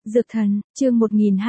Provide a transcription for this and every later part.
Dược thần, chương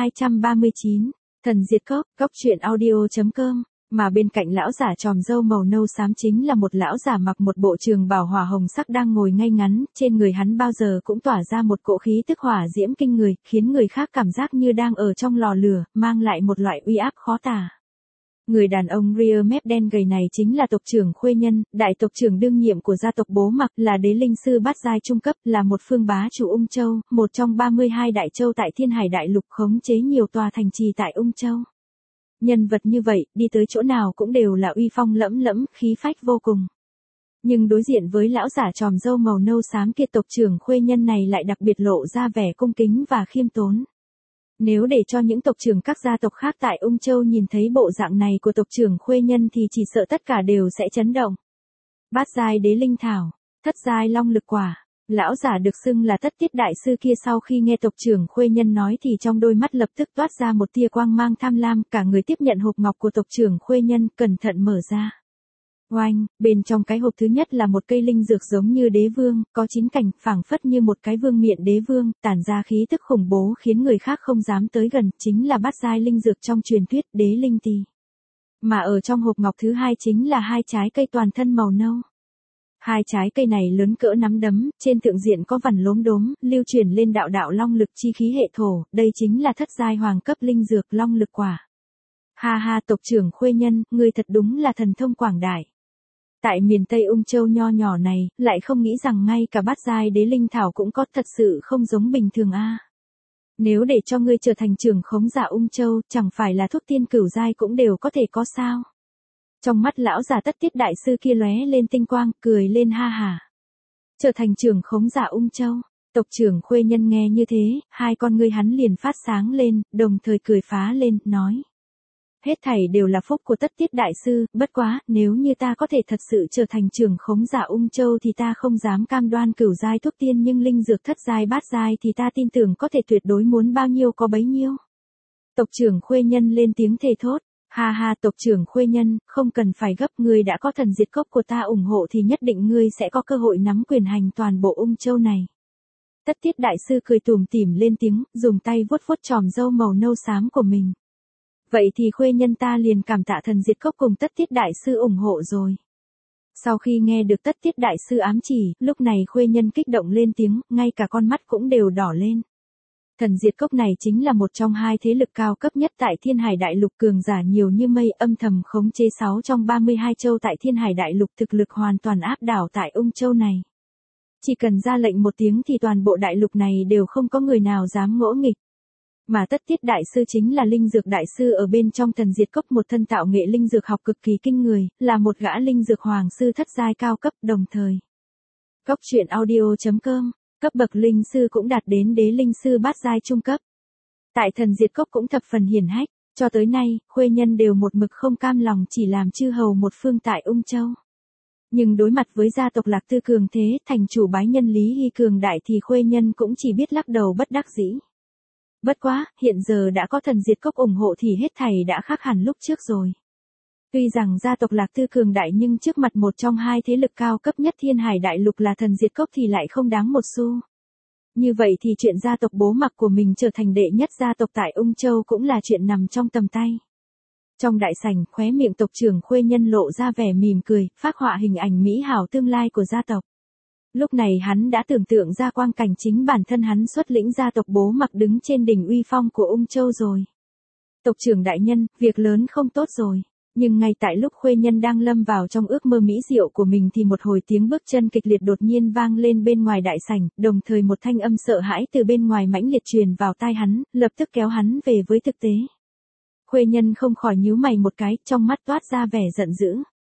1239, thần diệt cốc, cốc truyện audio.com, mà bên cạnh lão giả tròm râu màu nâu xám chính là một lão giả mặc một bộ trường bào hỏa hồng sắc đang ngồi ngay ngắn, trên người hắn bao giờ cũng tỏa ra một cỗ khí tức hỏa diễm kinh người, khiến người khác cảm giác như đang ở trong lò lửa, mang lại một loại uy áp khó tả. Người đàn ông ria mép đen gầy này chính là tộc trưởng Khuê Nhân, đại tộc trưởng đương nhiệm của gia tộc Bố Mặc, là đế linh sư bát giai trung cấp, là một phương bá chủ Ung Châu, một trong 32 đại châu tại Thiên Hải Đại Lục, khống chế nhiều tòa thành trì tại Ung Châu. Nhân vật như vậy, đi tới chỗ nào cũng đều là uy phong lẫm lẫm, khí phách vô cùng. Nhưng đối diện với lão giả tròm râu màu nâu xám kia, tộc trưởng Khuê Nhân này lại đặc biệt lộ ra vẻ cung kính và khiêm tốn. Nếu để cho những tộc trưởng các gia tộc khác tại Ung Châu nhìn thấy bộ dạng này của tộc trưởng Khuê Nhân thì chỉ sợ tất cả đều sẽ chấn động. Bát giai đế linh thảo, thất giai long lực quả. Lão giả được xưng là Tất Tiết đại sư kia sau khi nghe tộc trưởng Khuê Nhân nói thì trong đôi mắt lập tức toát ra một tia quang mang tham lam, cả người tiếp nhận hộp ngọc của tộc trưởng Khuê Nhân, cẩn thận mở ra. Oanh, bên trong cái hộp thứ nhất là một cây linh dược giống như đế vương, có 9 cành, phảng phất như một cái vương miện đế vương, tản ra khí tức khủng bố khiến người khác không dám tới gần, chính là bát giai linh dược trong truyền thuyết, đế linh tỳ. Mà ở trong hộp ngọc thứ hai chính là 2 trái cây toàn thân màu nâu. 2 trái cây này lớn cỡ nắm đấm, trên thượng diện có vằn lốm đốm, lưu truyền lên đạo đạo long lực chi khí hệ thổ, đây chính là thất giai hoàng cấp linh dược long lực quả. Ha ha, tộc trưởng Khuê Nhân, ngươi thật đúng là thần thông quảng đại. Tại miền Tây Ung Châu nho nhỏ này, lại không nghĩ rằng ngay cả bát giai đế linh thảo cũng có, thật sự không giống bình thường a. Nếu để cho ngươi trở thành trưởng khống giả Ung Châu, chẳng phải là thuốc tiên cửu giai cũng đều có thể có sao? Trong mắt lão già Tất Tiết đại sư kia lóe lên tinh quang, cười lên ha hả. Trở thành trưởng khống giả Ung Châu, tộc trưởng Khuê Nhân nghe như thế, hai con ngươi hắn liền phát sáng lên, đồng thời cười phá lên, nói. Hết thảy đều là phúc của Tất Tiết đại sư, bất quá, nếu như ta có thể thật sự trở thành trưởng khống giả Ung Châu thì ta không dám cam đoan cửu giai thuốc tiên, nhưng linh dược thất giai bát giai thì ta tin tưởng có thể tuyệt đối muốn bao nhiêu có bấy nhiêu. Tộc trưởng Khuê Nhân lên tiếng thề thốt. Ha ha, tộc trưởng Khuê Nhân, không cần phải gấp, ngươi đã có thần diệt cốc của ta ủng hộ thì nhất định ngươi sẽ có cơ hội nắm quyền hành toàn bộ Ung Châu này. Tất Tiết đại sư cười tủm tỉm lên tiếng, dùng tay vuốt vuốt tròm râu màu nâu xám của mình. Vậy thì Khuê Nhân ta liền cảm tạ thần diệt cốc cùng Tất Tiết đại sư ủng hộ rồi. Sau khi nghe được Tất Tiết đại sư ám chỉ, lúc này Khuê Nhân kích động lên tiếng, ngay cả con mắt cũng đều đỏ lên. Thần diệt cốc này chính là một trong 2 thế lực cao cấp nhất tại Thiên Hải Đại Lục, cường giả nhiều như mây, âm thầm khống chế 6 trong 32 châu tại Thiên Hải Đại Lục, thực lực hoàn toàn áp đảo tại Ung Châu này. Chỉ cần ra lệnh một tiếng thì toàn bộ đại lục này đều không có người nào dám ngỗ nghịch. Mà Tất Tiết đại sư chính là linh dược đại sư ở bên trong thần diệt cốc, một thân tạo nghệ linh dược học cực kỳ kinh người, là một gã linh dược hoàng sư thất giai cao cấp, đồng thời. Cốc truyện audio.com, cấp bậc linh sư cũng đạt đến đế linh sư bát giai trung cấp. Tại thần diệt cốc cũng thập phần hiển hách, cho tới nay, Khuê Nhân đều một mực không cam lòng chỉ làm chư hầu một phương tại Ung Châu. Nhưng đối mặt với gia tộc Lạc Tư cường thế, thành chủ bái nhân Lý Hy cường đại thì Khuê Nhân cũng chỉ biết lắc đầu bất đắc dĩ. Bất quá, hiện giờ đã có thần diệt cốc ủng hộ thì hết thảy đã khác hẳn lúc trước rồi. Tuy rằng gia tộc Lạc Tư cường đại nhưng trước mặt một trong 2 thế lực cao cấp nhất Thiên Hải Đại Lục là thần diệt cốc thì lại không đáng một xu. Như vậy thì chuyện gia tộc Bố Mặc của mình trở thành đệ nhất gia tộc tại Ung Châu cũng là chuyện nằm trong tầm tay. Trong đại sảnh, khóe miệng tộc trưởng Khuê Nhân lộ ra vẻ mỉm cười, phác họa hình ảnh mỹ hảo tương lai của gia tộc. Lúc này hắn đã tưởng tượng ra quang cảnh chính bản thân hắn xuất lĩnh gia tộc Bố Mặc đứng trên đỉnh uy phong của Ung Châu rồi. Tộc trưởng đại nhân, việc lớn không tốt rồi. Nhưng ngay tại lúc Khuê Nhân đang lâm vào trong ước mơ mỹ diệu của mình thì một hồi tiếng bước chân kịch liệt đột nhiên vang lên bên ngoài đại sảnh, đồng thời một thanh âm sợ hãi từ bên ngoài mãnh liệt truyền vào tai hắn, lập tức kéo hắn về với thực tế. Khuê Nhân không khỏi nhíu mày một cái, trong mắt toát ra vẻ giận dữ.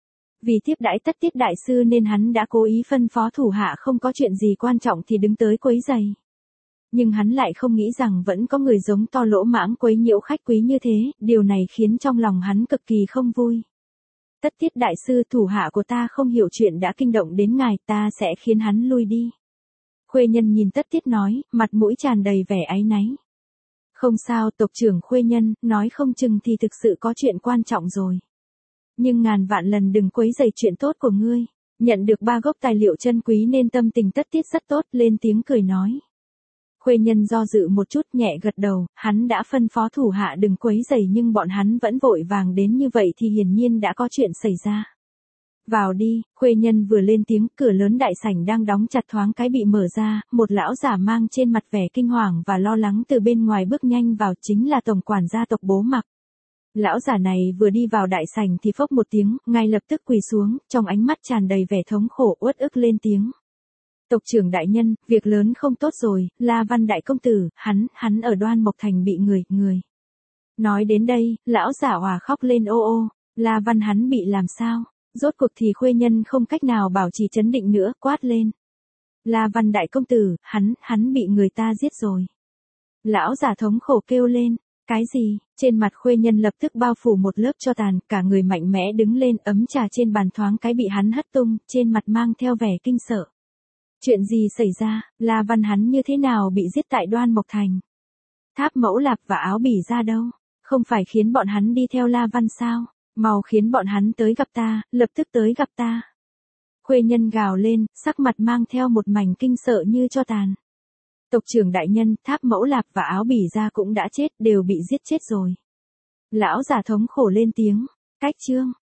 Vì tiếp đãi Tất Tiết đại sư nên hắn đã cố ý phân phó thủ hạ không có chuyện gì quan trọng thì đứng tới quấy giày. Nhưng hắn lại không nghĩ rằng vẫn có người giống to lỗ mãng quấy nhiễu khách quý như thế, điều này khiến trong lòng hắn cực kỳ không vui. Tất Tiết đại sư, thủ hạ của ta không hiểu chuyện đã kinh động đến ngài, ta sẽ khiến hắn lui đi. Khuê Nhân nhìn Tất Tiết nói, mặt mũi tràn đầy vẻ áy náy. Không sao, tộc trưởng Khuê Nhân, nói không chừng thì thực sự có chuyện quan trọng rồi. Nhưng ngàn vạn lần đừng quấy rầy chuyện tốt của ngươi. Nhận được 3 gốc tài liệu chân quý nên tâm tình Tất Tiết rất tốt, lên tiếng cười nói. Khuê Nhân do dự một chút nhẹ gật đầu, hắn đã phân phó thủ hạ đừng quấy rầy nhưng bọn hắn vẫn vội vàng đến như vậy thì hiển nhiên đã có chuyện xảy ra. Vào đi, Khuê Nhân vừa lên tiếng, cửa lớn đại sảnh đang đóng chặt thoáng cái bị mở ra, một lão giả mang trên mặt vẻ kinh hoàng và lo lắng từ bên ngoài bước nhanh vào, chính là tổng quản gia tộc Bố Mặc. Lão giả này vừa đi vào đại sảnh thì phốc một tiếng, ngay lập tức quỳ xuống, trong ánh mắt tràn đầy vẻ thống khổ uất ức lên tiếng. Tộc trưởng đại nhân, việc lớn không tốt rồi, La Văn đại công tử, hắn ở Đoan Mộc Thành bị người. Nói đến đây, lão giả òa khóc lên ô ô, La Văn hắn bị làm sao? Rốt cuộc thì Khuê Nhân không cách nào bảo trì trấn định nữa, quát lên. La Văn đại công tử, hắn bị người ta giết rồi. Lão giả thống khổ kêu lên, cái gì? Trên mặt Khuê Nhân lập tức bao phủ một lớp tro tàn, cả người mạnh mẽ đứng lên, ấm trà trên bàn thoáng cái bị hắn hất tung, trên mặt mang theo vẻ kinh sợ. Chuyện gì xảy ra, La Văn hắn như thế nào bị giết tại Đoan Mộc Thành? Tháp Mẫu Lạp và Áo Bỉ ra đâu? Không phải khiến bọn hắn đi theo La Văn sao? Mau khiến bọn hắn tới gặp ta, lập tức tới gặp ta. Khuê Nhân gào lên, sắc mặt mang theo một mảnh kinh sợ như tro tàn. Tộc trưởng đại nhân, Tháp Mẫu Lạp và Áo Bỉ ra cũng đã chết, đều bị giết chết rồi. Lão giả thống khổ lên tiếng, cách chương.